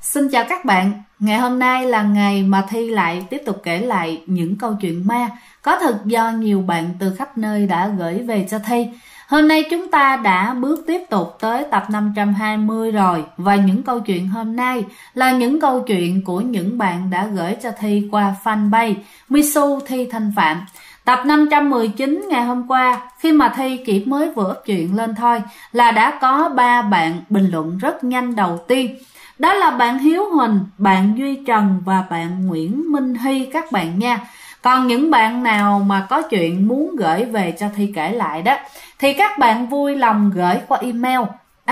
Xin chào các bạn, ngày hôm nay là ngày mà Thi lại tiếp tục kể lại những câu chuyện ma có thật do nhiều bạn từ khắp nơi đã gửi về cho Thi. Hôm nay chúng ta đã bước tiếp tục tới tập 520 rồi, và những câu chuyện hôm nay là những câu chuyện của những bạn đã gửi cho Thi qua fanpage Misu Thi Thanh Phạm. Tập 519 ngày hôm qua, khi mà Thi chỉ mới vừa up chuyện lên thôi là đã có 3 bạn bình luận rất nhanh đầu tiên. Đó là bạn Hiếu Huỳnh, bạn Duy Trần và bạn Nguyễn Minh Hy các bạn nha. Còn những bạn nào mà có chuyện muốn gửi về cho Thi kể lại đó thì các bạn vui lòng gửi qua email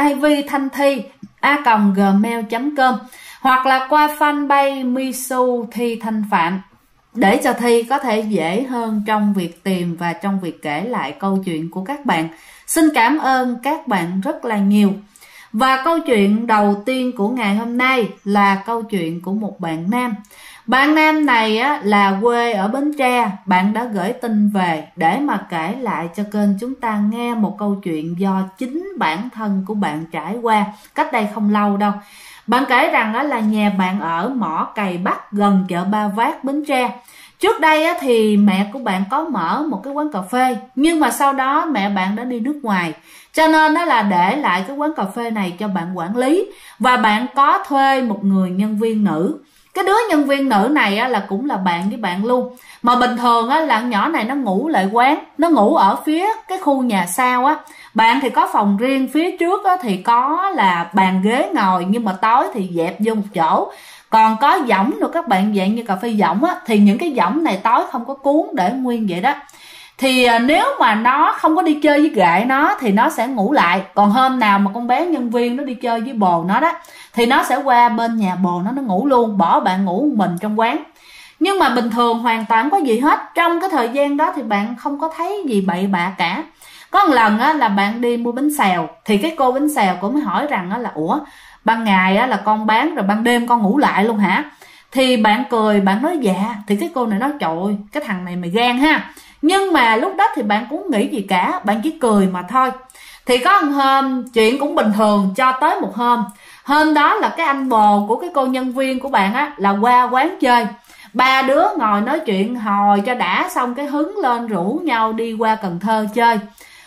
ivthanthi@gmail.com hoặc là qua fanpage Misu Thi Thanh Phạm để cho Thi có thể dễ hơn trong việc tìm và trong việc kể lại câu chuyện của các bạn. Xin cảm ơn các bạn rất là nhiều. Và câu chuyện đầu tiên của ngày hôm nay là câu chuyện của một bạn nam. Bạn nam này là quê ở Bến Tre. Bạn đã gửi tin về để mà kể lại cho kênh chúng ta nghe một câu chuyện do chính bản thân của bạn trải qua cách đây không lâu đâu. Bạn kể rằng đó là nhà bạn ở mỏ cày Bắc gần chợ Ba Vác, Bến Tre. Trước đây thì mẹ của bạn có mở một cái quán cà phê, nhưng mà sau đó mẹ bạn đã đi nước ngoài, cho nên đó là để lại cái quán cà phê này cho bạn quản lý. Và bạn có thuê một người nhân viên nữ. Cái đứa nhân viên nữ này là cũng là bạn với bạn luôn. Mà bình thường là nhỏ này nó ngủ lại quán, nó ngủ ở phía cái khu nhà sau á. Bạn thì có phòng riêng, phía trước thì có là bàn ghế ngồi, nhưng mà tối thì dẹp vô một chỗ. Còn có võng nữa các bạn, dạng như cà phê võng á, thì những cái võng này tối không có cuốn, để nguyên vậy đó. Thì nếu mà nó không có đi chơi với gậy nó thì nó sẽ ngủ lại. Còn hôm nào mà con bé nhân viên nó đi chơi với bồ nó đó thì nó sẽ qua bên nhà bồ nó ngủ luôn, bỏ bạn ngủ một mình trong quán. Nhưng mà bình thường hoàn toàn không có gì hết. Trong cái thời gian đó thì bạn không có thấy gì bậy bạ cả. Có một lần là bạn đi mua bánh xèo, thì cái cô bánh xèo cũng mới hỏi rằng là ủa, ban ngày là con bán rồi ban đêm con ngủ lại luôn hả? Thì bạn cười, bạn nói dạ. Thì cái cô này nói trời ơi, cái thằng này mày gan ha. Nhưng mà lúc đó thì bạn cũng nghĩ gì cả, bạn chỉ cười mà thôi. Thì có một hôm chuyện cũng bình thường, cho tới một hôm đó là cái anh bồ của cái cô nhân viên của bạn là qua quán chơi. Ba đứa ngồi nói chuyện hồi cho đã, xong cái hứng lên rủ nhau đi qua Cần Thơ chơi.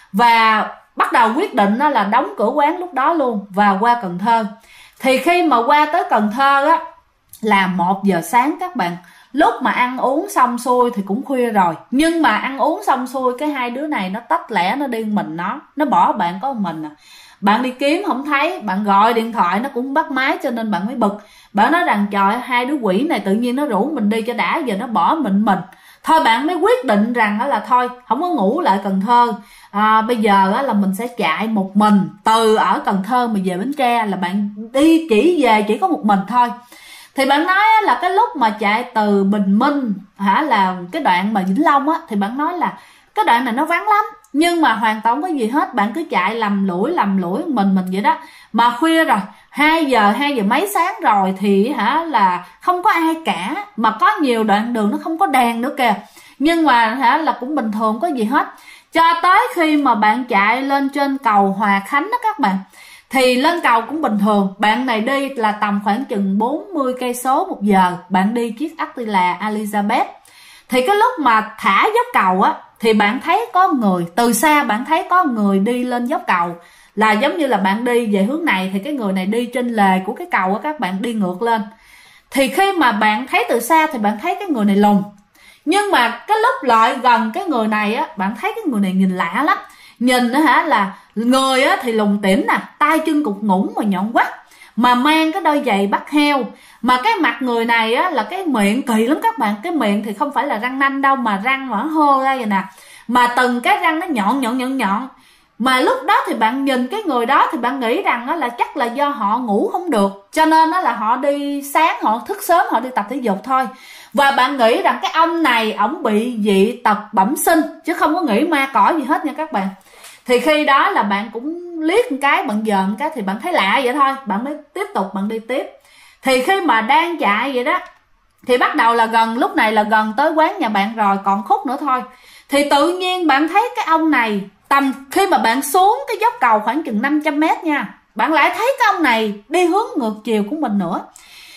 Và bắt đầu quyết định là đóng cửa quán lúc đó luôn và qua Cần Thơ. Thì khi mà qua tới Cần Thơ là 1 giờ sáng các bạn. Lúc mà ăn uống xong xuôi thì cũng khuya rồi. Nhưng mà ăn uống xong xuôi, cái hai đứa này nó tách lẻ, nó đi mình nó bỏ bạn có một mình. Bạn đi kiếm không thấy, bạn gọi điện thoại nó cũng bắt máy, cho nên bạn mới bực. Bạn nói rằng trời, hai đứa quỷ này tự nhiên nó rủ mình đi cho đã, giờ nó bỏ mình. Thôi bạn mới quyết định rằng là thôi không có ngủ lại Cần Thơ. Bây giờ là mình sẽ chạy một mình từ ở Cần Thơ mà về Bến Tre, là bạn đi chỉ về chỉ có một mình thôi. Thì bạn nói là cái lúc mà chạy từ Bình Minh là cái đoạn mà Vĩnh Long thì bạn nói là cái đoạn này nó vắng lắm, nhưng mà hoàn toàn không có gì hết. Bạn cứ chạy lầm lũi mình vậy đó. Mà khuya rồi, 2 giờ mấy sáng rồi thì là không có ai cả. Mà có nhiều đoạn đường nó không có đèn nữa kìa. Nhưng mà là cũng bình thường, không có gì hết. Cho tới khi mà bạn chạy lên trên cầu Hòa Khánh đó các bạn, thì lên cầu cũng bình thường. Bạn này đi là tầm khoảng chừng 40 cây số một giờ. Bạn đi chiếc Attila Elizabeth. Thì cái lúc mà thả dốc cầu thì bạn thấy có người, từ xa bạn thấy có người đi lên dốc cầu. Là giống như là bạn đi về hướng này thì cái người này đi trên lề của cái cầu các bạn, đi ngược lên. Thì khi mà bạn thấy từ xa thì bạn thấy cái người này lùn. Nhưng mà cái lúc lại gần cái người này bạn thấy cái người này nhìn lạ lắm. Nhìn là người thì lùn tỉm nè, tay chân cụt ngủn mà nhọn quắt, mà mang cái đôi giày bắt heo. Mà cái mặt người này là cái miệng kỳ lắm các bạn. Cái miệng thì không phải là răng nanh đâu, mà răng mà hô ra vậy nè. Mà từng cái răng nó nhọn. Mà lúc đó thì bạn nhìn cái người đó thì bạn nghĩ rằng là chắc là do họ ngủ không được, cho nên là họ đi sáng, họ thức sớm, họ đi tập thể dục thôi. Và bạn nghĩ rằng cái ông này ổng bị dị tật bẩm sinh, chứ không có nghĩ ma cỏ gì hết nha các bạn. Thì khi đó là bạn cũng liếc một cái, bạn dòm một cái thì bạn thấy lạ vậy thôi, bạn mới tiếp tục bạn đi tiếp. Thì khi mà đang chạy vậy đó thì bắt đầu là lúc này là gần tới quán nhà bạn rồi, còn khúc nữa thôi. Thì tự nhiên bạn thấy cái ông này, tầm khi mà bạn xuống cái dốc cầu khoảng chừng 500 m nha, bạn lại thấy cái ông này đi hướng ngược chiều của mình nữa.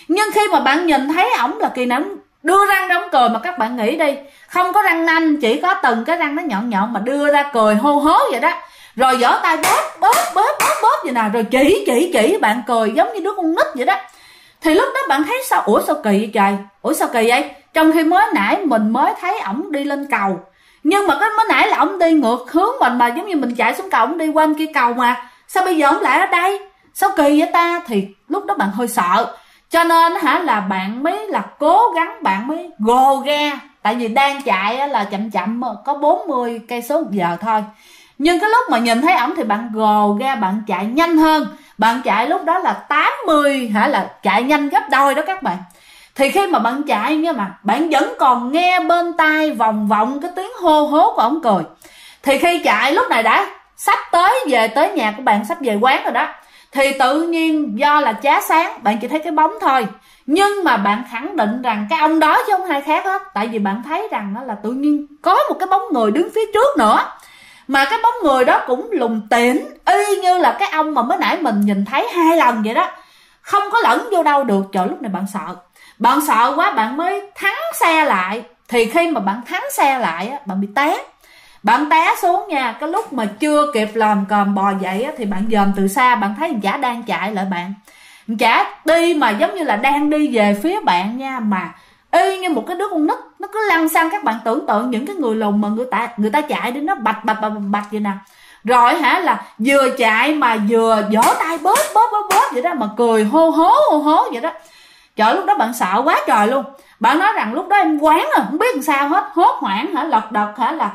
Nhưng khi mà bạn nhìn thấy ổng là kỳ nào đưa răng ra ổng cười, mà các bạn nghĩ đi, không có răng nanh, chỉ có từng cái răng nó nhọn nhọn mà đưa ra cười hô hố vậy đó, rồi giở tay bóp vậy nào, rồi chỉ bạn cười giống như đứa con nít vậy đó. Thì lúc đó bạn thấy sao, ủa sao kỳ vậy trời, ủa sao kỳ vậy, trong khi mới nãy mình mới thấy ổng đi lên cầu, nhưng mà cái mới nãy là ổng đi ngược hướng mình, mà giống như mình chạy xuống cầu ổng đi qua bên kia cầu mà, sao bây giờ ổng lại ở đây, sao kỳ vậy ta. Thì lúc đó bạn hơi sợ, cho nên là bạn mới là cố gắng, bạn mới gồ ga, tại vì đang chạy là chậm có 40 cây số một giờ thôi. Nhưng cái lúc mà nhìn thấy ổng thì bạn gồ ga, bạn chạy nhanh hơn, bạn chạy lúc đó là 80 là chạy nhanh gấp đôi đó các bạn. Thì khi mà bạn chạy nhưng mà bạn vẫn còn nghe bên tai vòng vọng cái tiếng hô hố của ổng cười. Thì khi chạy lúc này đã sắp về tới nhà của bạn, sắp về quán rồi đó, thì tự nhiên do là chá sáng bạn chỉ thấy cái bóng thôi, nhưng mà bạn khẳng định rằng cái ông đó chứ không ai khác hết. Tại vì bạn thấy rằng đó là tự nhiên có một cái bóng người đứng phía trước nữa, mà cái bóng người đó cũng lùng tỉn y như là cái ông mà mới nãy mình nhìn thấy 2 lần vậy đó, không có lẫn vô đâu được. Trời, lúc này bạn sợ quá, bạn mới thắng xe lại. Thì khi mà bạn thắng xe lại á, bạn bị té, bạn té xuống nha. Cái lúc mà chưa kịp lòm còm bò dậy á, thì bạn dòm từ xa, bạn thấy thằng chả đang chạy lại bạn, thằng chả đi mà giống như là đang đi về phía bạn nha, mà y như một cái đứa con nít, nó cứ lăn xăng. Các bạn tưởng tượng những cái người lùn mà người ta chạy đi, nó bạch vậy nè, rồi là vừa chạy mà vừa giở tay bóp vậy đó, mà cười hô hố vậy đó. Trời, lúc đó bạn sợ quá trời luôn. Bạn nói rằng lúc đó em quán rồi, không biết làm sao hết, hốt hoảng lật đật là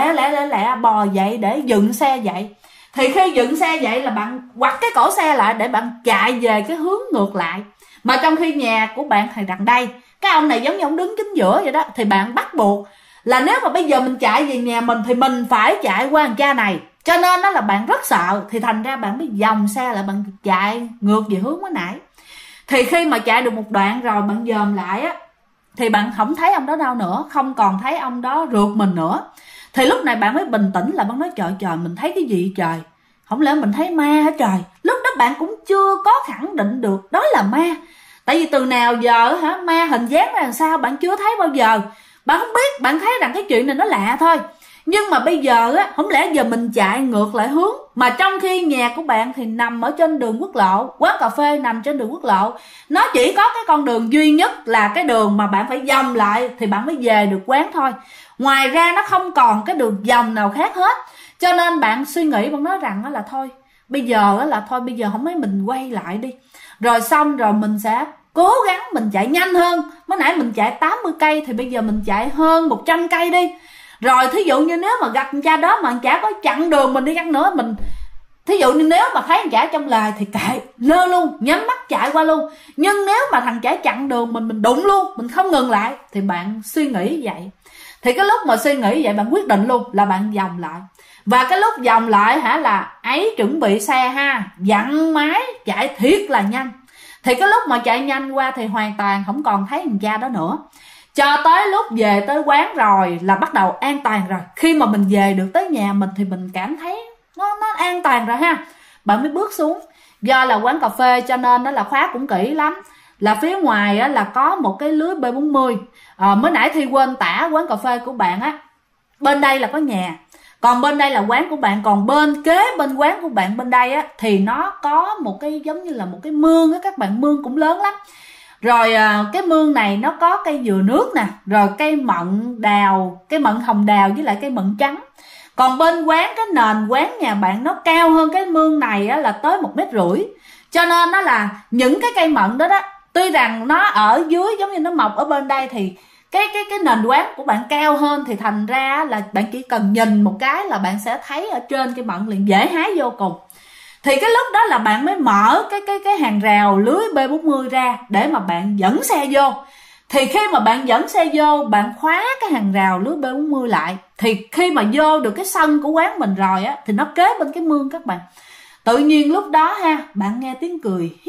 lẹ bò dậy để dựng xe dậy. Thì khi dựng xe dậy là bạn quặt cái cổ xe lại để bạn chạy về cái hướng ngược lại. Mà trong khi nhà của bạn thì đằng đây, cái ông này giống như ông đứng chính giữa vậy đó. Thì bạn bắt buộc là nếu mà bây giờ mình chạy về nhà mình thì mình phải chạy qua thằng cha này, cho nên đó là bạn rất sợ. Thì thành ra bạn mới dòng xe lại, bạn chạy ngược về hướng mới nãy. Thì khi mà chạy được một đoạn rồi bạn dòm lại á, thì bạn không thấy ông đó đâu nữa, không còn thấy ông đó rượt mình nữa. Thì lúc này bạn mới bình tĩnh lại, bạn nói trời mình thấy cái gì trời, không lẽ mình thấy ma hả trời. Lúc đó bạn cũng chưa có khẳng định được đó là ma, tại vì từ nào giờ ma hình dáng ra làm sao bạn chưa thấy bao giờ, bạn không biết. Bạn thấy rằng cái chuyện này nó lạ thôi. Nhưng mà bây giờ á, không lẽ giờ mình chạy ngược lại hướng, mà trong khi nhà của bạn thì nằm ở trên đường quốc lộ, quán cà phê nằm trên đường quốc lộ, nó chỉ có cái con đường duy nhất là cái đường mà bạn phải vòng lại thì bạn mới về được quán thôi, ngoài ra nó không còn cái đường vòng nào khác hết. Cho nên bạn suy nghĩ, bạn nói rằng là thôi bây giờ không mấy mình quay lại đi, rồi xong rồi mình sẽ cố gắng mình chạy nhanh hơn. Mới nãy mình chạy 80 cây thì bây giờ mình chạy hơn 100 cây đi. Rồi thí dụ như nếu mà gặp con cha đó mà anh chả có chặn đường mình đi chăng nữa, mình thí dụ như nếu mà thấy anh chả trong lề thì kệ lơ luôn, nhắm mắt chạy qua luôn. Nhưng nếu mà thằng chả chặn đường mình đụng luôn, mình không ngừng lại, thì bạn suy nghĩ vậy. Thì cái lúc mà suy nghĩ vậy bạn quyết định luôn là bạn vòng lại. Và cái lúc vòng lại là ấy chuẩn bị xe dặn máy chạy thiệt là nhanh. Thì cái lúc mà chạy nhanh qua thì hoàn toàn không còn thấy thằng cha đó nữa, cho tới lúc về tới quán rồi là bắt đầu an toàn rồi. Khi mà mình về được tới nhà mình thì mình cảm thấy nó an toàn rồi bạn mới bước xuống. Do là quán cà phê cho nên nó là khóa cũng kỹ lắm, là phía ngoài là có một cái lưới B40. Mới nãy Thi quên tả quán cà phê của bạn bên đây là có nhà, còn bên đây là quán của bạn. Còn bên quán của bạn bên đây thì nó có một cái giống như là một cái mương các bạn, mương cũng lớn lắm. Rồi cái mương này nó có cây dừa nước nè, rồi cây mận đào, cây mận hồng đào với lại cây mận trắng. Còn bên quán, cái nền quán nhà bạn nó cao hơn cái mương này là tới 1,5 mét. Cho nên nó là những cái cây mận đó tuy rằng nó ở dưới giống như nó mọc ở bên đây, thì cái nền quán của bạn cao hơn, thì thành ra là bạn chỉ cần nhìn một cái là bạn sẽ thấy ở trên cây mận liền, dễ hái vô cùng. Thì cái lúc đó là bạn mới mở cái hàng rào lưới B40 ra để mà bạn dẫn xe vô. Thì khi mà bạn dẫn xe vô, bạn khóa cái hàng rào lưới B40 lại, thì khi mà vô được cái sân của quán mình rồi thì nó kế bên cái mương các bạn. Tự nhiên lúc đó bạn nghe tiếng cười hí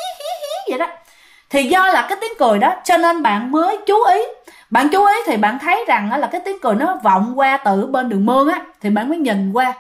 vậy đó. Thì do là cái tiếng cười đó cho nên bạn mới chú ý. Bạn chú ý thì bạn thấy rằng là cái tiếng cười nó vọng qua từ bên đường mương thì bạn mới nhìn qua.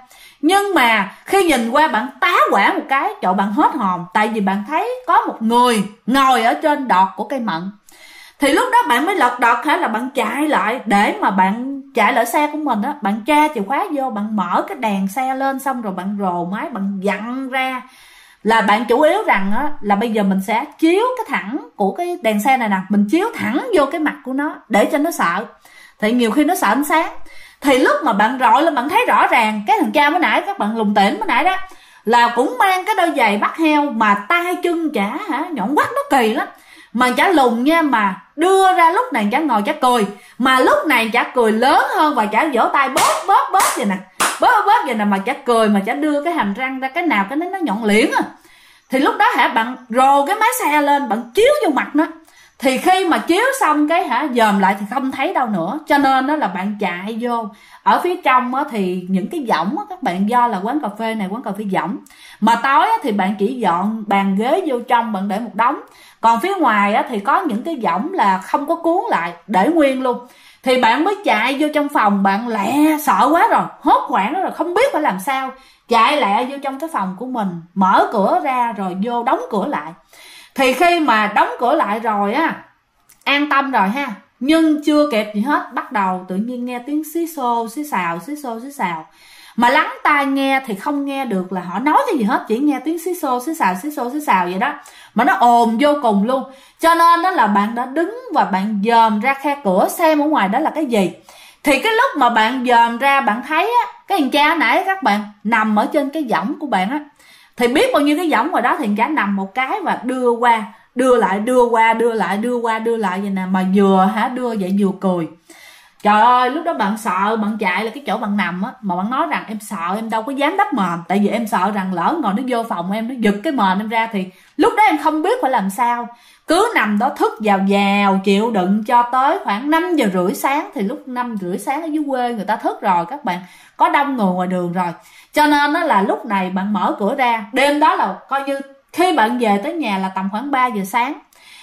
Nhưng mà khi nhìn qua bạn tá hỏa một cái, trời, bạn hết hồn. Tại vì bạn thấy có một người ngồi ở trên đọt của cây mận. Thì lúc đó bạn mới lật đọt là bạn chạy lại, để mà bạn chạy lại xe của mình á, bạn tra chìa khóa vô, bạn mở cái đèn xe lên, xong rồi bạn rồ máy, bạn dặn ra. Là bạn chủ yếu rằng á, là bây giờ mình sẽ chiếu cái thẳng của cái đèn xe này nè, mình chiếu thẳng vô cái mặt của nó để cho nó sợ. Thì nhiều khi nó sợ ánh sáng. Thì lúc mà bạn rọi lên, bạn thấy rõ ràng cái thằng cha mới nãy các bạn lùng tỉm mới nãy đó là cũng mang cái đôi giày bắt heo, mà tay chân chả nhọn quắt, nó kỳ lắm. Mà chả lùng nha, mà đưa ra lúc này chả ngồi chả cười, mà lúc này chả cười lớn hơn và chả vỗ tay bóp vậy nè, bóp vậy nè, mà chả cười, mà chả đưa cái hàm răng ra cái nào cái nó nhọn liễn à. Thì lúc đó bạn rồ cái máy xe lên, bạn chiếu vô mặt nó. Thì khi mà chiếu xong cái dòm lại thì không thấy đâu nữa. Cho nên đó là bạn chạy vô. Ở phía trong á, thì những cái võng á, các bạn, do là quán cà phê này quán cà phê võng, mà tối á, thì bạn chỉ dọn bàn ghế vô trong, bạn để một đống. Còn phía ngoài á, thì có những cái võng là không có cuốn lại, để nguyên luôn. Thì bạn mới chạy vô trong phòng, bạn lẹ, sợ quá rồi, hốt hoảng rồi, không biết phải làm sao. Chạy lẹ vô trong cái phòng của mình, mở cửa ra rồi vô đóng cửa lại. Thì khi mà đóng cửa lại rồi á, an tâm rồi ha, nhưng chưa kịp gì hết, bắt đầu tự nhiên nghe tiếng xí xô xí xào, xí xô xí xào. Mà lắng tai nghe thì không nghe được là họ nói cái gì hết, chỉ nghe tiếng xí xô xí xào, xí xô xí xào vậy đó. Mà nó ồn vô cùng luôn. Cho nên đó là bạn đã đứng và bạn dòm ra khe cửa xem ở ngoài đó là cái gì. Thì cái lúc mà bạn dòm ra, bạn thấy á, cái thằng cha nãy các bạn nằm ở trên cái võng của bạn á. Thì biết bao nhiêu cái võng ngoài đó, thì thằng cha nằm một cái và đưa qua, đưa lại, đưa qua, đưa lại, đưa qua, đưa lại vậy nè. Mà vừa đưa vậy vừa cười. Trời ơi, lúc đó bạn sợ, bạn chạy là cái chỗ bạn nằm á, mà bạn nói rằng em sợ, em đâu có dám đắp mền. Tại vì em sợ rằng lỡ ngồi nó vô phòng em, nó giật cái mền em ra, thì lúc đó em không biết phải làm sao. Cứ nằm đó thức vào chịu đựng cho tới khoảng 5 giờ rưỡi sáng. Thì lúc 5 rưỡi sáng ở dưới quê người ta thức rồi các bạn, có đông người ngoài đường rồi. Cho nên đó là lúc này bạn mở cửa ra. Đêm đó là coi như khi bạn về tới nhà là tầm khoảng 3 giờ sáng.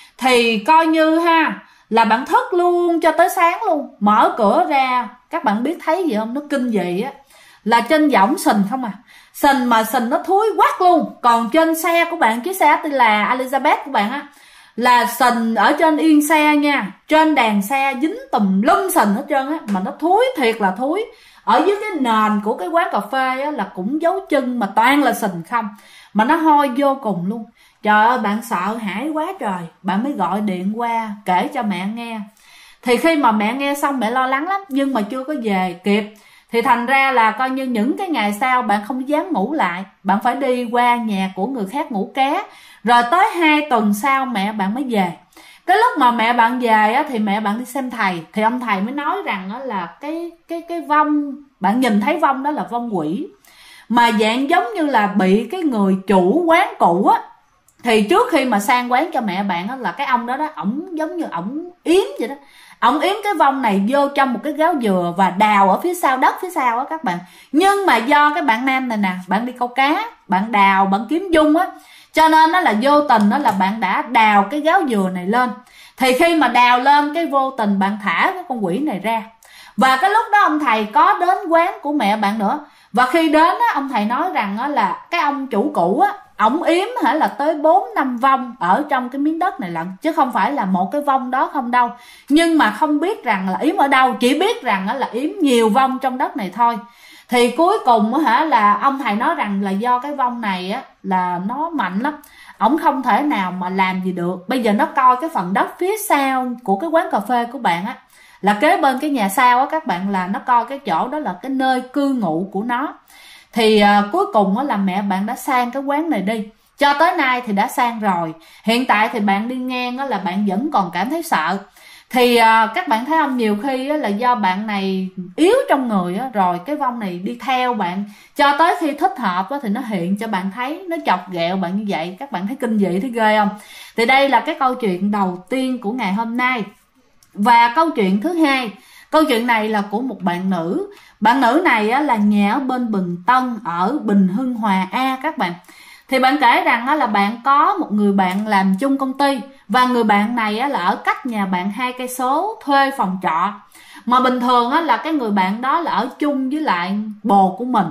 Thì coi như là bạn thức luôn cho tới sáng luôn. Mở cửa ra, các bạn biết thấy gì không? Nó kinh dị á, là trên võng sình không à. Sình mà sình nó thúi quắc luôn. Còn trên xe của bạn, chiếc xe là Elizabeth của bạn á, là sình ở trên yên xe nha. Trên đèn xe dính tùm lum sình hết trơn á. Mà nó thúi thiệt là thúi. Ở dưới cái nền của cái quán cà phê á, là cũng dấu chân mà toàn là sình không. Mà nó hôi vô cùng luôn. Trời ơi, bạn sợ hãi quá trời. Bạn mới gọi điện qua kể cho mẹ nghe. Thì khi mà mẹ nghe xong mẹ lo lắng lắm, nhưng mà chưa có về kịp. Thì thành ra là coi như những cái ngày sau bạn không dám ngủ lại. Bạn phải đi qua nhà của người khác ngủ ké. Rồi tới 2 tuần sau mẹ bạn mới về. Cái lúc mà mẹ bạn về á, thì mẹ bạn đi xem thầy. Thì ông thầy mới nói rằng á, là cái vong, bạn nhìn thấy vong đó là vong quỷ. Mà dạng giống như là bị cái người chủ quán cũ á. Thì trước khi mà sang quán cho mẹ bạn á, là cái ông đó ổng giống như ổng yếm vậy đó. Ổng yếm cái vong này vô trong một cái gáo dừa và đào ở phía sau, đất phía sau á các bạn. Nhưng mà do cái bạn nam này nè, bạn đi câu cá, bạn đào, bạn kiếm dung á, cho nên nó là vô tình đó là bạn đã đào cái gáo dừa này lên. Thì khi mà đào lên, cái vô tình bạn thả cái con quỷ này ra. Và cái lúc đó ông thầy có đến quán của mẹ bạn nữa. Và khi đến á, ông thầy nói rằng á, là cái ông chủ cũ á, ổng yếm là tới 4-5 vong ở trong cái miếng đất này lận, chứ không phải là một cái vong đó không đâu. Nhưng mà không biết rằng là yếm ở đâu, chỉ biết rằng là yếm nhiều vong trong đất này thôi. Thì cuối cùng là ông thầy nói rằng là do cái vong này á, là nó mạnh lắm, ổng không thể nào mà làm gì được. Bây giờ nó coi cái phần đất phía sau của cái quán cà phê của bạn á, là kế bên cái nhà sau á các bạn, là nó coi cái chỗ đó là cái nơi cư ngụ của nó. Thì cuối cùng á, là mẹ bạn đã sang cái quán này đi. Cho tới nay thì đã sang rồi. Hiện tại thì bạn đi ngang á, là bạn vẫn còn cảm thấy sợ. Thì các bạn thấy không, nhiều khi á, là do bạn này yếu trong người á, rồi cái vong này đi theo bạn cho tới khi thích hợp á, thì nó hiện cho bạn thấy, nó chọc ghẹo bạn như vậy. Các bạn thấy kinh dị, thấy ghê không? Thì đây là cái câu chuyện đầu tiên của ngày hôm nay. Và câu chuyện thứ hai, câu chuyện này là của một bạn nữ. Bạn nữ này á, là nhà ở bên Bình Tân, ở Bình Hưng Hòa A các bạn. Thì bạn kể rằng á, là bạn có một người bạn làm chung công ty. Và người bạn này á, là ở cách nhà bạn 2 cây số, thuê phòng trọ. Mà bình thường á, là cái người bạn đó là ở chung với lại bồ của mình.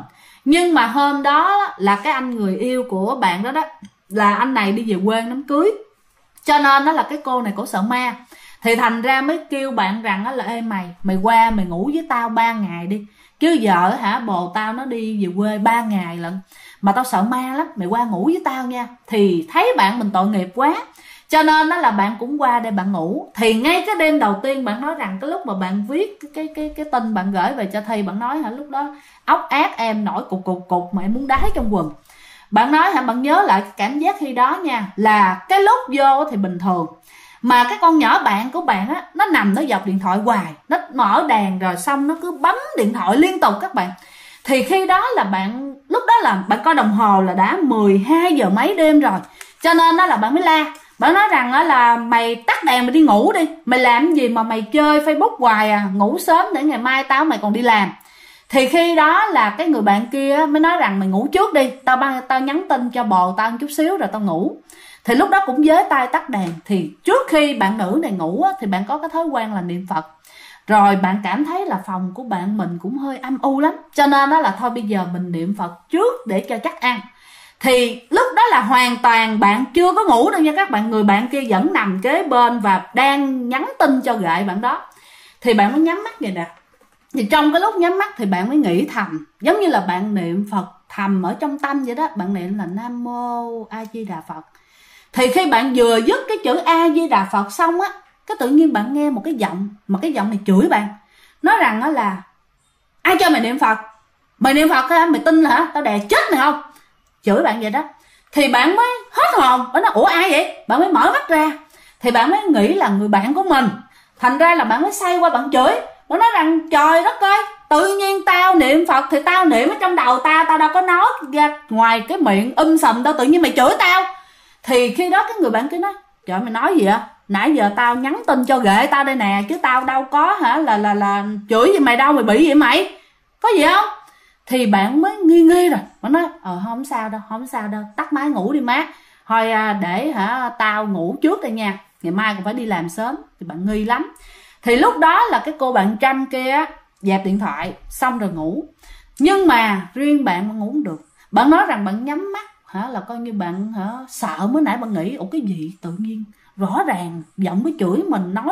Nhưng mà hôm đó là cái anh người yêu của bạn đó là anh này đi về quê đám cưới, cho nên đó là cái cô này cổ sợ ma. Thì thành ra mới kêu bạn rằng là ê mày qua mày ngủ với tao 3 ngày đi, chứ giờ hả bồ tao nó đi về quê 3 ngày lận mà tao sợ ma lắm, mày qua ngủ với tao nha. Thì thấy bạn mình tội nghiệp quá, cho nên đó là bạn cũng qua đây bạn ngủ. Thì ngay cái đêm đầu tiên bạn nói rằng cái lúc mà bạn viết cái tin bạn gửi về cho Thi, bạn nói hả lúc đó ốc ác em nổi cục mà em muốn đái trong quần. Bạn nói hả bạn nhớ lại cái cảm giác khi đó nha, là cái lúc vô thì bình thường, mà cái con nhỏ bạn của bạn á, nó nằm nó dọc điện thoại hoài, nó mở đèn rồi xong nó cứ bấm điện thoại liên tục các bạn. Thì khi đó là bạn, lúc đó là bạn coi đồng hồ là đã 12 giờ mấy đêm rồi, cho nên đó là bạn mới la. Bạn nói rằng đó là mày tắt đèn mày đi ngủ đi, mày làm gì mà mày chơi Facebook hoài à, ngủ sớm để ngày mai tao mày còn đi làm. Thì khi đó là cái người bạn kia mới nói rằng mày ngủ trước đi, tao nhắn tin cho bồ tao chút xíu rồi tao ngủ. Thì lúc đó cũng với tay tắt đèn. Thì trước khi bạn nữ này ngủ thì bạn có cái thói quen là niệm Phật. Rồi bạn cảm thấy là phòng của bạn mình cũng hơi âm u lắm, cho nên đó là thôi bây giờ mình niệm Phật trước để cho chắc ăn. Thì lúc đó là hoàn toàn bạn chưa có ngủ đâu nha các bạn, người bạn kia vẫn nằm kế bên và đang nhắn tin cho gợi bạn đó. Thì bạn mới nhắm mắt vậy nè. Thì trong cái lúc nhắm mắt thì bạn mới nghĩ thầm, giống như là bạn niệm Phật thầm ở trong tâm vậy đó. Bạn niệm là Nam Mô A Di Đà Phật. Thì khi bạn vừa dứt cái chữ A Di Đà Phật xong á, cái tự nhiên bạn nghe một cái giọng, mà cái giọng này chửi bạn, nói rằng đó là ai cho mày niệm Phật, mày niệm Phật hả, mày tin hả, tao đè chết mày không, chửi bạn vậy đó. Thì bạn mới hết hồn, bạn nói ủa ai vậy, bạn mới mở mắt ra. Thì bạn mới nghĩ là người bạn của mình, thành ra là bạn mới xoay qua bạn chửi. Bạn nói rằng trời đất ơi, tự nhiên tao niệm Phật thì tao niệm ở trong đầu tao đâu có nói ra ngoài cái miệng sầm đâu, tự nhiên mày chửi tao. Thì khi đó cái người bạn kia nói trời mày nói gì vậy, nãy giờ tao nhắn tin cho ghệ tao đây nè, chứ tao đâu có hả là chửi gì mày đâu, mày bị gì mày, có gì không. Thì bạn mới nghi rồi, bạn nói không sao đâu, tắt máy ngủ đi má, thôi để hả tao ngủ trước đây nha, ngày mai còn phải đi làm sớm. Thì bạn nghi lắm. Thì lúc đó là cái cô bạn Trâm kia dẹp điện thoại xong rồi ngủ. Nhưng mà riêng bạn ngủ không được. Bạn nói rằng bạn nhắm mắt là coi như bạn sợ. Mới nãy bạn nghĩ ủa cái gì tự nhiên rõ ràng giọng cái chửi mình, nói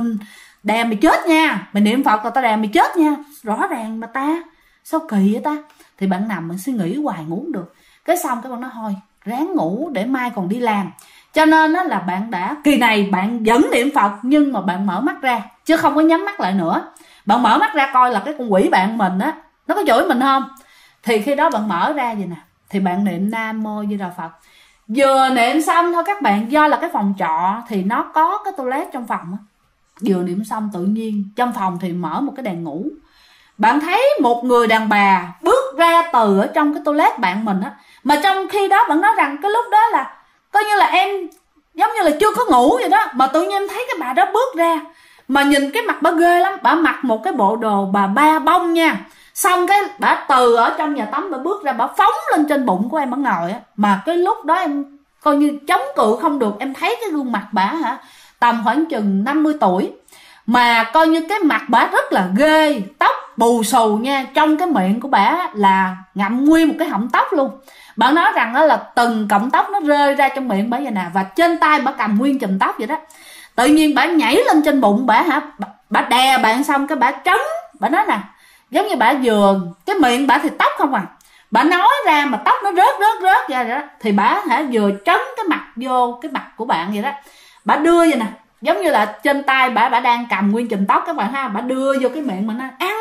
đè mày chết nha, mày niệm Phật là tao đè mày chết nha, rõ ràng mà ta, sao kỳ vậy ta. Thì bạn nằm bạn suy nghĩ hoài ngủ không được. Cái xong cái bạn nói thôi ráng ngủ để mai còn đi làm. Cho nên đó là bạn đã kỳ này bạn vẫn niệm Phật, nhưng mà bạn mở mắt ra chứ không có nhắm mắt lại nữa. Bạn mở mắt ra coi là cái con quỷ bạn mình á, nó có chửi mình không. Thì khi đó bạn mở ra vậy nè, thì bạn niệm Nam Mô Di Đà Phật. Vừa niệm xong thôi các bạn, do là cái phòng trọ thì nó có cái toilet trong phòng á. Vừa niệm xong tự nhiên trong phòng thì mở một cái đèn ngủ. Bạn thấy một người đàn bà bước ra từ ở trong cái toilet bạn mình á. Mà trong khi đó bạn nói rằng cái lúc đó là coi như là em giống như là chưa có ngủ vậy đó, mà tự nhiên em thấy cái bà đó bước ra, mà nhìn cái mặt bà ghê lắm. Bà mặc một cái bộ đồ bà ba bông nha, xong cái bà từ ở trong nhà tắm bà bước ra, bà phóng lên trên bụng của em, bà ngồi á. Mà cái lúc đó em coi như chống cự không được, em thấy cái gương mặt bà tầm khoảng chừng 50 tuổi, mà coi như cái mặt bà rất là ghê, tóc bù xù nha, trong cái miệng của bà là ngậm nguyên một cái họng tóc luôn. Bà nói rằng đó là từng cọng tóc nó rơi ra trong miệng bà vậy nè, và trên tay bà cầm nguyên chùm tóc vậy đó. Tự nhiên bà nhảy lên trên bụng bà đè bạn xong cái bà trấn. Bà nói nè, giống như bà vừa cái miệng bà thì tóc không à, bà nói ra mà tóc nó rớt ra vậy đó. Thì bà vừa trấn cái mặt vô cái mặt của bạn vậy đó. Bà đưa vậy nè, giống như là trên tay bà đang cầm nguyên chùm tóc các bạn ha. Bà đưa vô cái miệng mình nói ăn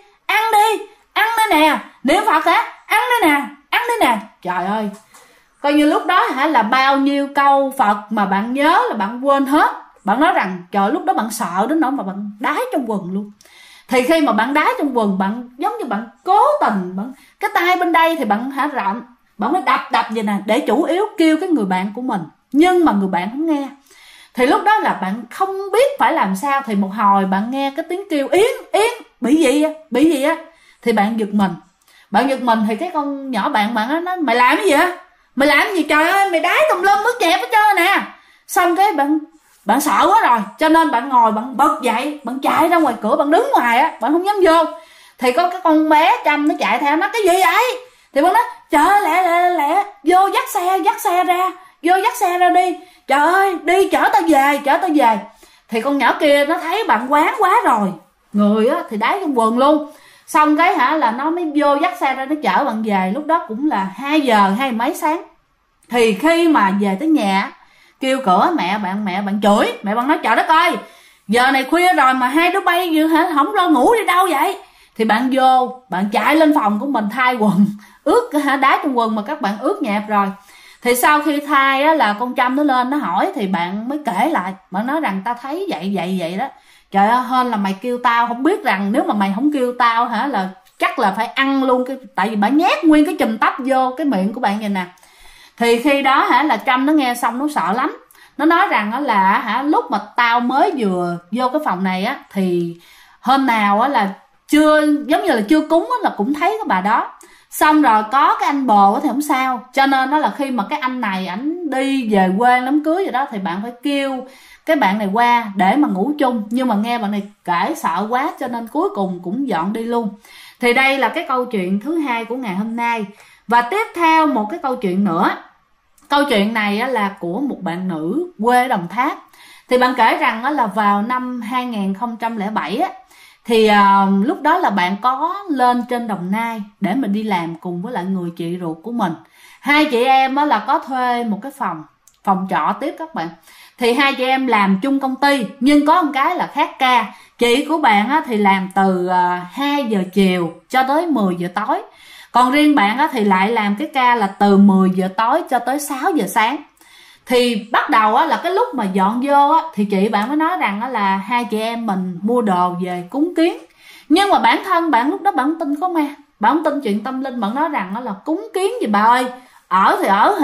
đây nè, niệm Phật hả, ăn đây nè. Trời ơi, coi như lúc đó là bao nhiêu câu Phật mà bạn nhớ là bạn quên hết. Bạn nói rằng trời lúc đó bạn sợ đến nỗi mà bạn đái trong quần luôn. Thì khi mà bạn đái trong quần, bạn giống như bạn cố tình, bạn cái tay bên đây thì bạn rộng, bạn mới đập vậy nè, để chủ yếu kêu cái người bạn của mình, nhưng mà người bạn không nghe. Thì lúc đó là bạn không biết phải làm sao. Thì một hồi bạn nghe cái tiếng kêu Yến bị gì á. Thì bạn giật mình. Thì cái con nhỏ bạn á nói mày làm cái gì á, mày làm cái gì, trời ơi mày đái tùm lum nước chẹp hết trơn nè. Xong cái bạn sợ quá rồi, cho nên bạn ngồi, bạn bật dậy, bạn chạy ra ngoài cửa, bạn đứng ngoài á, bạn không dám vô. Thì có cái con bé Trâm nó chạy theo, nó cái gì vậy, Thì bạn nói trời ơi lẹ vô dắt xe ra, vô dắt xe ra đi, trời ơi đi chở tao về. Thì con nhỏ kia nó thấy bạn quán quá rồi, người á thì đáy trong quần luôn. Xong cái là nó mới vô dắt xe ra, nó chở bạn về. Lúc đó cũng là 2 giờ 2 mấy sáng. Thì khi mà về tới nhà kêu cửa mẹ bạn chửi, mẹ bạn nói trời đất ơi, giờ này khuya rồi mà hai đứa bay như hả, không lo ngủ đi đâu vậy. Thì bạn vô, bạn chạy lên phòng của mình thay quần, ướt đá trong quần mà các bạn ướt nhẹp rồi. Thì sau khi thay á, là con Trâm nó lên nó hỏi, thì bạn mới kể lại. Bạn nói rằng tao thấy vậy đó. Trời ơi, hên là mày kêu tao, không biết rằng nếu mà mày không kêu tao là chắc là phải ăn luôn cái, tại vì bà nhét nguyên cái chùm tóc vô cái miệng của bạn vậy nè. Thì khi đó là Trâm nó nghe xong nó sợ lắm. Nó nói rằng là lúc mà tao mới vừa vô cái phòng này á, thì hôm nào là chưa, giống như là chưa cúng là cũng thấy cái bà đó. Xong rồi có cái anh bồ thì không sao. Cho nên đó là khi mà cái anh này ảnh đi về quê đám cưới vậy đó, thì bạn phải kêu cái bạn này qua để mà ngủ chung. Nhưng mà nghe bạn này kể sợ quá, cho nên cuối cùng cũng dọn đi luôn. Thì đây là cái câu chuyện thứ 2 của ngày hôm nay. Và tiếp theo một cái câu chuyện nữa. Câu chuyện này là của một bạn nữ quê Đồng Tháp. Thì bạn kể rằng là vào năm 2007 thì lúc đó là bạn có lên trên Đồng Nai để mình đi làm cùng với lại người chị ruột của mình. Hai chị em là có thuê một cái phòng trọ tiếp các bạn. Thì hai chị em làm chung công ty, nhưng có một cái là khác ca. Chị của bạn thì làm từ 2 giờ chiều cho tới 10 giờ tối. Còn riêng bạn thì lại làm cái ca là từ 10 giờ tối cho tới 6 giờ sáng. Thì bắt đầu là cái lúc mà dọn vô thì chị bạn mới nói rằng là hai chị em mình mua đồ về cúng kiến. Nhưng mà bản thân bạn lúc đó bạn không tin có ma, bạn không tin chuyện tâm linh. Bạn nói rằng là cúng kiến gì bà ơi, ở thì ở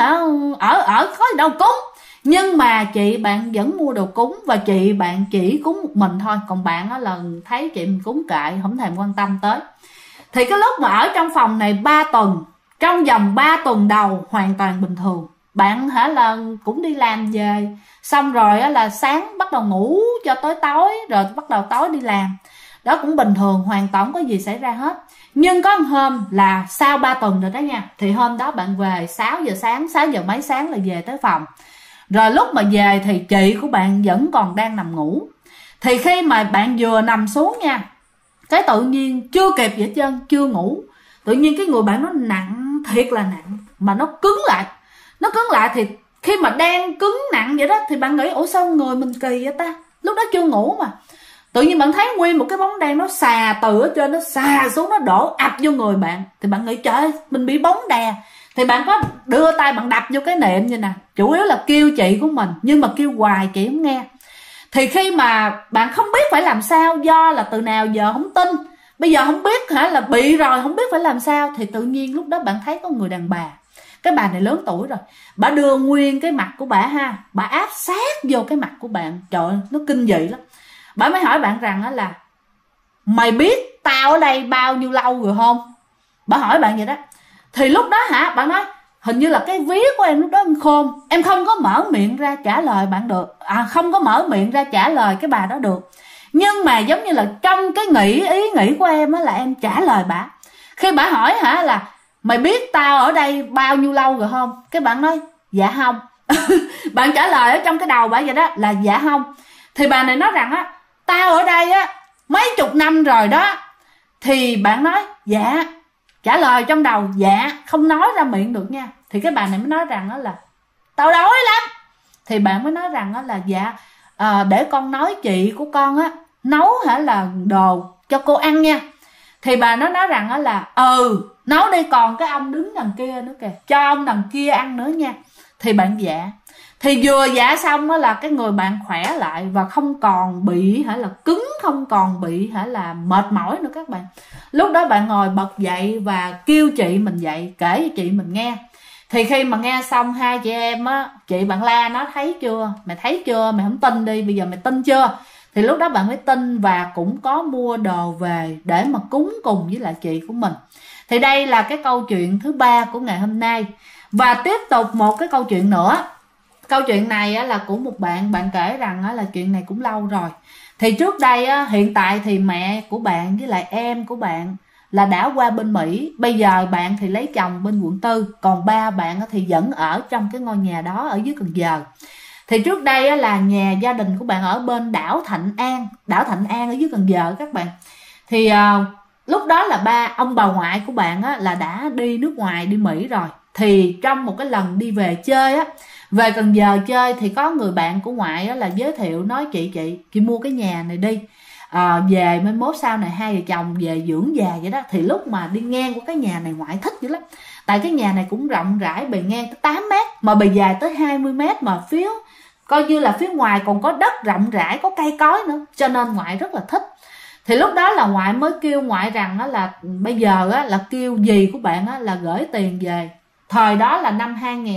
có gì đâu cúng. Nhưng mà chị bạn vẫn mua đồ cúng, và chị bạn chỉ cúng một mình thôi. Còn bạn là thấy chị mình cúng kệ, không thèm quan tâm tới. Thì cái lúc mà ở trong phòng này 3 tuần, trong vòng 3 tuần đầu hoàn toàn bình thường. Bạn là cũng đi làm về, xong rồi là sáng bắt đầu ngủ cho tới tối, rồi bắt đầu tối đi làm. Đó cũng bình thường, hoàn toàn không có gì xảy ra hết. Nhưng có một hôm là sau 3 tuần rồi đó nha, thì hôm đó bạn về 6 giờ sáng, 6 giờ mấy sáng là về tới phòng. Rồi lúc mà về thì chị của bạn vẫn còn đang nằm ngủ. Thì khi mà bạn vừa nằm xuống nha, cái tự nhiên chưa kịp vậy trơn, chưa ngủ, tự nhiên cái người bạn nó nặng, thiệt là nặng, mà nó cứng lại. Nó cứng lại thì khi mà đang cứng nặng vậy đó, thì bạn nghĩ ủa sao người mình kỳ vậy ta, lúc đó chưa ngủ mà. Tự nhiên bạn thấy nguyên một cái bóng đen nó xà từ ở trên, nó xà xuống, nó đổ ập vô người bạn. Thì bạn nghĩ trời ơi, mình bị bóng đè. Thì bạn có đưa tay bạn đập vô cái nệm như nè, chủ yếu là kêu chị của mình, nhưng mà kêu hoài chị không nghe. Thì khi mà bạn không biết phải làm sao, do là từ nào giờ không tin, bây giờ không biết là bị rồi không biết phải làm sao, thì tự nhiên lúc đó bạn thấy có người đàn bà. Cái bà này lớn tuổi rồi, bà đưa nguyên cái mặt của bà bà áp sát vô cái mặt của bạn. Trời ơi, nó kinh dị lắm. Bà mới hỏi bạn rằng là mày biết tao ở đây bao nhiêu lâu rồi không? Bà hỏi bạn vậy đó. Thì lúc đó bạn nói hình như là cái vía của em lúc đó em khôn, em không có mở miệng ra trả lời bạn được, không có mở miệng ra trả lời cái bà đó được. Nhưng mà giống như là trong cái ý nghĩ của em là em trả lời bà. Khi bà hỏi là mày biết tao ở đây bao nhiêu lâu rồi không? Cái bạn nói dạ không. Bạn trả lời ở trong cái đầu bà vậy đó là dạ không. Thì bà này nói rằng tao ở đây mấy chục năm rồi đó. Thì bạn nói dạ, trả lời trong đầu dạ, không nói ra miệng được nha. Thì cái bà này mới nói rằng là tao đói lắm. Thì bạn mới nói rằng là dạ, để con nói chị của con nấu là đồ cho cô ăn nha. Thì bà nó nói rằng là nấu đi, còn cái ông đứng đằng kia nữa kìa, cho ông đằng kia ăn nữa nha. Thì bạn dạ. Thì vừa dạ xong là cái người bạn khỏe lại và không còn bị là cứng, không còn bị là mệt mỏi nữa các bạn. Lúc đó bạn ngồi bật dậy và kêu chị mình dậy, kể cho chị mình nghe. Thì khi mà nghe xong hai chị em chị bạn la nó thấy chưa, mày thấy chưa, mày không tin đi, bây giờ mày tin chưa? Thì lúc đó bạn mới tin và cũng có mua đồ về để mà cúng cùng với lại chị của mình. Thì đây là cái câu chuyện thứ 3 của ngày hôm nay. Và tiếp tục một cái câu chuyện nữa. Câu chuyện này là của một bạn kể rằng là chuyện này cũng lâu rồi. Thì trước đây hiện tại thì mẹ của bạn với lại em của bạn là đã qua bên Mỹ. Bây giờ bạn thì lấy chồng bên quận 4, còn ba bạn thì vẫn ở trong cái ngôi nhà đó ở dưới Cần Giờ. Thì trước đây là nhà gia đình của bạn ở bên đảo Thạnh An, đảo Thạnh An ở dưới Cần Giờ các bạn. Thì lúc đó là ông bà ngoại của bạn là đã đi nước ngoài, đi Mỹ rồi. Thì trong một cái lần đi về chơi về Cần Giờ chơi, thì có người bạn của ngoại là giới thiệu, nói chị mua cái nhà này đi, về mai mốt sau này hai vợ chồng về dưỡng già vậy đó. Thì lúc mà đi ngang của cái nhà này ngoại thích dữ lắm, tại cái nhà này cũng rộng rãi, bề ngang tới 8 mét mà bề dài tới 20 mét, mà phía coi như là phía ngoài còn có đất rộng rãi, có cây cối nữa, cho nên ngoại rất là thích. Thì lúc đó là ngoại mới kêu ngoại rằng là bây giờ là kêu dì của bạn là gửi tiền về. Thời đó là năm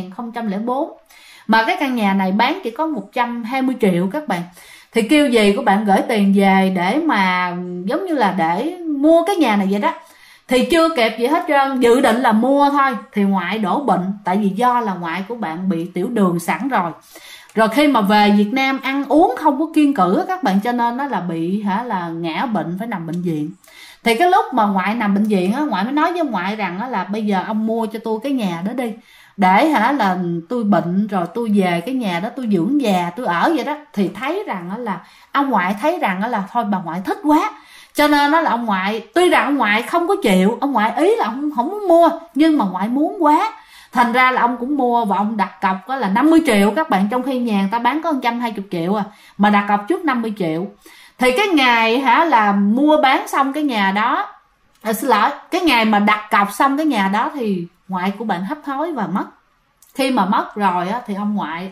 2004, mà cái căn nhà này bán chỉ có 120 triệu các bạn. Thì kêu dì của bạn gửi tiền về để mà giống như là để mua cái nhà này vậy đó. Thì chưa kịp gì hết trơn, dự định là mua thôi, thì ngoại đổ bệnh. Tại vì do là ngoại của bạn bị tiểu đường sẵn rồi. Rồi khi mà về Việt Nam ăn uống không có kiêng cữ các bạn, cho nên nó là bị là ngã bệnh, phải nằm bệnh viện. Thì cái lúc mà ngoại nằm bệnh viện ngoại mới nói với ngoại rằng là bây giờ ông mua cho tôi cái nhà đó đi, để là tôi bệnh rồi tôi về cái nhà đó tôi dưỡng già, tôi ở vậy đó. Thì thấy rằng là ông ngoại thấy rằng là thôi bà ngoại thích quá, cho nên là ông ngoại, tuy rằng ông ngoại không có chịu, ông ngoại ý là ông không muốn mua, nhưng mà ngoại muốn quá, thành ra là ông cũng mua. Và ông đặt cọc là 50 triệu các bạn, trong khi nhà người ta bán có 120 triệu mà đặt cọc trước 50 triệu. Thì cái ngày là mua bán xong cái nhà đó, xin lỗi, cái ngày mà đặt cọc xong cái nhà đó thì ngoại của bạn hấp hối và mất. Khi mà mất rồi thì ông ngoại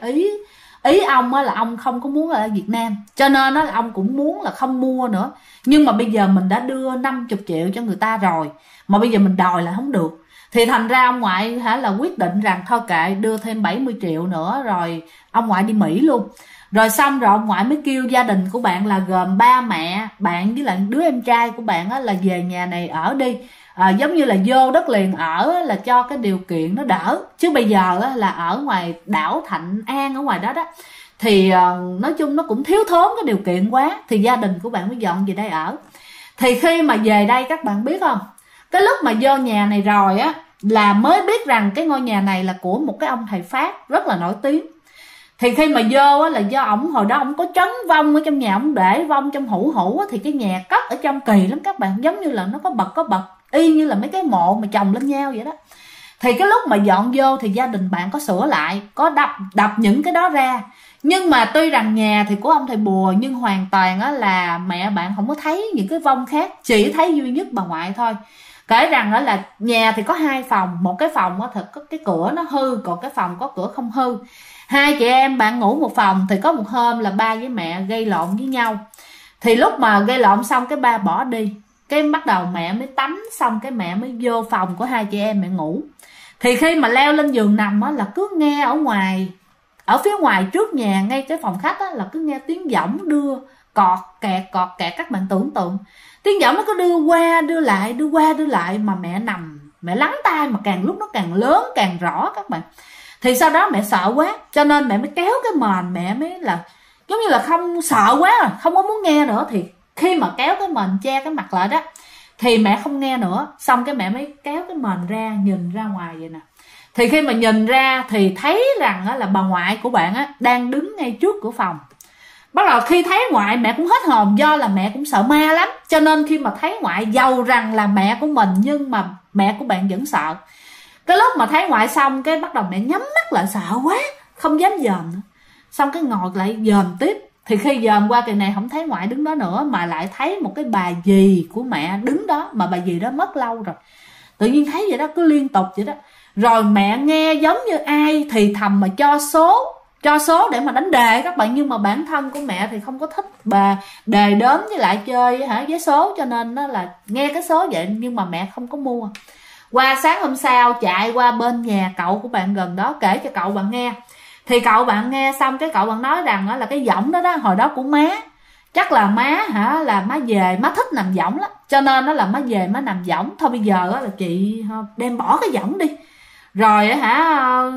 ý ông là ông không có muốn ở Việt Nam, cho nên là ông cũng muốn là không mua nữa. Nhưng mà bây giờ mình đã đưa 50 triệu cho người ta rồi, mà bây giờ mình đòi là không được. Thì thành ra ông ngoại là quyết định rằng thôi kệ, đưa thêm 70 triệu nữa rồi ông ngoại đi Mỹ luôn. Rồi xong rồi ông ngoại mới kêu gia đình của bạn là gồm ba mẹ bạn với lại đứa em trai của bạn là về nhà này ở đi, giống như là vô đất liền ở, là cho cái điều kiện nó đỡ. Chứ bây giờ là ở ngoài đảo Thạnh An ở ngoài đó thì nói chung nó cũng thiếu thốn cái điều kiện quá, thì gia đình của bạn mới dọn về đây ở. Thì khi mà về đây các bạn biết không, cái lúc mà vô nhà này rồi là mới biết rằng cái ngôi nhà này là của một cái ông thầy Pháp rất là nổi tiếng. Thì khi mà vô là do ổng hồi đó ổng có trấn vong ở trong nhà, ổng để vong trong hũ thì cái nhà cất ở trong kỳ lắm các bạn, giống như là nó có bậc y như là mấy cái mộ mà chồng lên nhau vậy đó. Thì cái lúc mà dọn vô thì gia đình bạn có sửa lại, có đập những cái đó ra. Nhưng mà tuy rằng nhà thì của ông thầy bùa, nhưng hoàn toàn là mẹ bạn không có thấy những cái vong khác, chỉ thấy duy nhất bà ngoại thôi. Kể rằng là nhà thì có 2 phòng, một cái phòng thật có cái cửa nó hư, còn cái phòng có cửa không hư. 2 chị em bạn ngủ một phòng. Thì có một hôm là ba với mẹ gây lộn với nhau. Thì lúc mà gây lộn xong cái ba bỏ đi, cái bắt đầu mẹ mới tắm xong cái mẹ mới vô phòng của 2 chị em mẹ ngủ. Thì khi mà leo lên giường nằm là cứ nghe ở ngoài, ở phía ngoài trước nhà ngay cái phòng khách là cứ nghe tiếng giỏng đưa cọt kẹt các bạn tưởng tượng. Tiếng giỏng nó cứ đưa qua đưa lại, đưa qua đưa lại, mà mẹ nằm mẹ lắng tai mà càng lúc nó càng lớn càng rõ các bạn. Thì sau đó mẹ sợ quá, cho nên mẹ mới kéo cái mền, mẹ mới là giống như là không sợ quá rồi, không có muốn nghe nữa. Thì khi mà kéo cái mền che cái mặt lại đó thì mẹ không nghe nữa. Xong cái mẹ mới kéo cái mền ra, nhìn ra ngoài vậy nè. Thì khi mà nhìn ra thì thấy rằng là bà ngoại của bạn đang đứng ngay trước cửa phòng. Bắt đầu khi thấy ngoại mẹ cũng hết hồn, do là mẹ cũng sợ ma lắm, cho nên khi mà thấy ngoại giàu rằng là mẹ của mình nhưng mà mẹ của bạn vẫn sợ. Cái lúc mà thấy ngoại xong cái bắt đầu mẹ nhắm mắt lại, sợ quá không dám dòm nữa. Xong cái ngồi lại dòm tiếp. Thì khi dòm qua kỳ này không thấy ngoại đứng đó nữa, mà lại thấy một cái bà dì của mẹ đứng đó, mà bà dì đó mất lâu rồi. Tự nhiên thấy vậy đó, cứ liên tục vậy đó. Rồi mẹ nghe giống như ai thì thầm mà cho số để mà đánh đề các bạn. Nhưng mà bản thân của mẹ thì không có thích bà đề đếm với lại chơi với số, cho nên nó là nghe cái số vậy nhưng mà mẹ không có mua. Qua sáng hôm sau chạy qua bên nhà cậu của bạn gần đó kể cho cậu bạn nghe. Thì cậu bạn nghe xong cái cậu bạn nói rằng là cái võng đó hồi đó của má, chắc là má là má về, má thích nằm võng lắm, cho nên nó là má về má nằm võng. Thôi bây giờ là chị đem bỏ cái võng đi. Rồi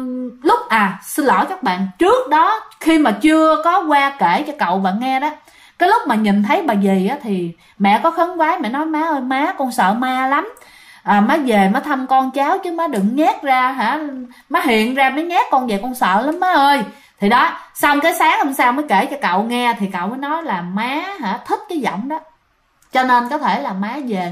lúc xin lỗi các bạn, trước đó khi mà chưa có qua kể cho cậu bạn nghe đó, Cái lúc mà nhìn thấy bà dì á, thì mẹ có khấn vái, mẹ nói má ơi má con sợ ma lắm, má về má thăm con cháu chứ má đừng nhát ra hả, má hiện ra mới nhát con về con sợ lắm má ơi. Thì đó, xong cái sáng hôm sau mới kể cho cậu nghe, thì cậu mới nói là má thích cái giọng đó, cho nên có thể là má về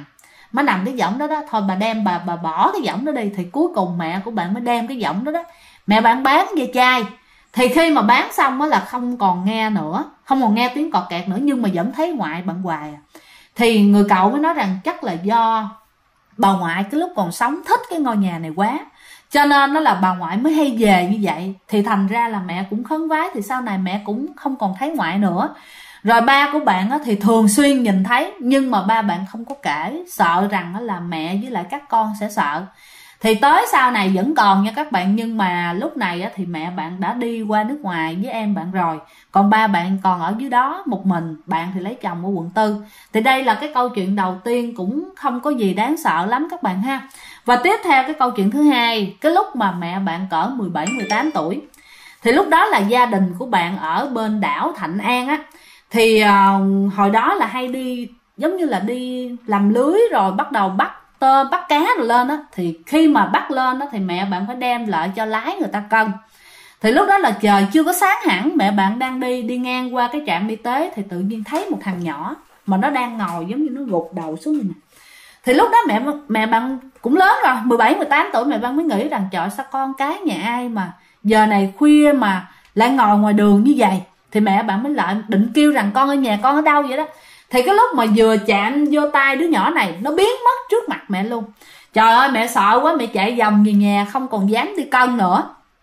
má nằm cái giọng đó đó, thôi bà đem bà bỏ cái giọng đó đi. Thì cuối cùng mẹ của bạn mới đem cái giọng đó đó, mẹ bạn bán ve chai. Thì khi mà bán xong á là không còn nghe nữa, không còn nghe tiếng cọt kẹt nữa, nhưng mà vẫn thấy ngoại bạn hoài Thì người cậu mới nói rằng chắc là do bà ngoại cái lúc còn sống thích cái ngôi nhà này quá, cho nên nó là bà ngoại mới hay về như vậy. Thì thành ra là mẹ cũng khấn vái, thì sau này mẹ cũng không còn thấy ngoại nữa. Rồi ba của bạn thì thường xuyên nhìn thấy, nhưng mà ba bạn không có kể, sợ rằng là mẹ với lại các con sẽ sợ. Thì tới sau này vẫn còn nha các bạn, nhưng mà lúc này thì mẹ bạn đã đi qua nước ngoài với em bạn rồi, còn ba bạn còn ở dưới đó một mình, bạn thì lấy chồng ở quận 4. Thì đây là cái câu chuyện đầu tiên, cũng không có gì đáng sợ lắm các bạn ha. Và tiếp theo cái câu chuyện thứ hai, cái lúc mà mẹ bạn cỡ 17-18 tuổi, thì lúc đó là gia đình của bạn ở bên đảo Thạnh An á. Thì hồi đó là hay đi giống như là đi làm lưới, rồi bắt đầu bắt tôm bắt cá rồi lên á. Thì khi mà bắt lên á thì mẹ bạn phải đem lại cho lái người ta cân. Thì lúc đó là trời chưa có sáng hẳn, mẹ bạn đang đi ngang qua cái trạm y tế, thì tự nhiên thấy một thằng nhỏ mà nó đang ngồi giống như nó gục đầu xuống nè. Thì lúc đó mẹ bạn cũng lớn rồi, 17-18 tuổi, mẹ bạn mới nghĩ rằng trời sao con cái nhà ai mà giờ này khuya mà lại ngồi ngoài đường như vậy. Thì mẹ bạn mới lại định kêu rằng con ở nhà, con ở đâu vậy đó. Thì cái lúc mà vừa chạm vô tay đứa nhỏ này, nó biến mất trước mặt mẹ luôn. Trời ơi mẹ sợ quá, mẹ chạy vòng về nhà, không còn dám đi cân nữa.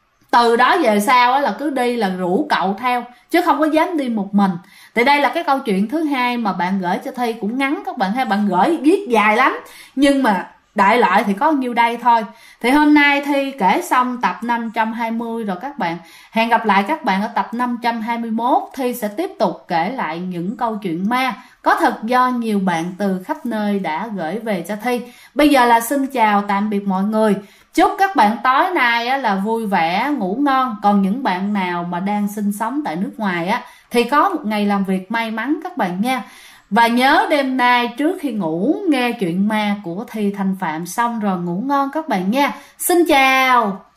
Từ đó về sau là cứ đi là rủ cậu theo, chứ không có dám đi một mình. Thì đây là cái câu chuyện thứ hai mà bạn gửi cho Thi, cũng ngắn các bạn ha, bạn gửi viết dài lắm nhưng mà đại loại thì có nhiêu đây thôi. Thì hôm nay Thi kể xong tập 520 rồi các bạn. Hẹn gặp lại các bạn ở tập 521. Thi sẽ tiếp tục kể lại những câu chuyện ma có thật do nhiều bạn từ khắp nơi đã gửi về cho Thi. Bây giờ là xin chào tạm biệt mọi người. Chúc các bạn tối nay là vui vẻ, ngủ ngon. Còn những bạn nào mà đang sinh sống tại nước ngoài thì có một ngày làm việc may mắn các bạn nha. Và nhớ đêm nay trước khi ngủ nghe chuyện ma của Thi Thanh Phạm xong rồi ngủ ngon các bạn nha. Xin chào.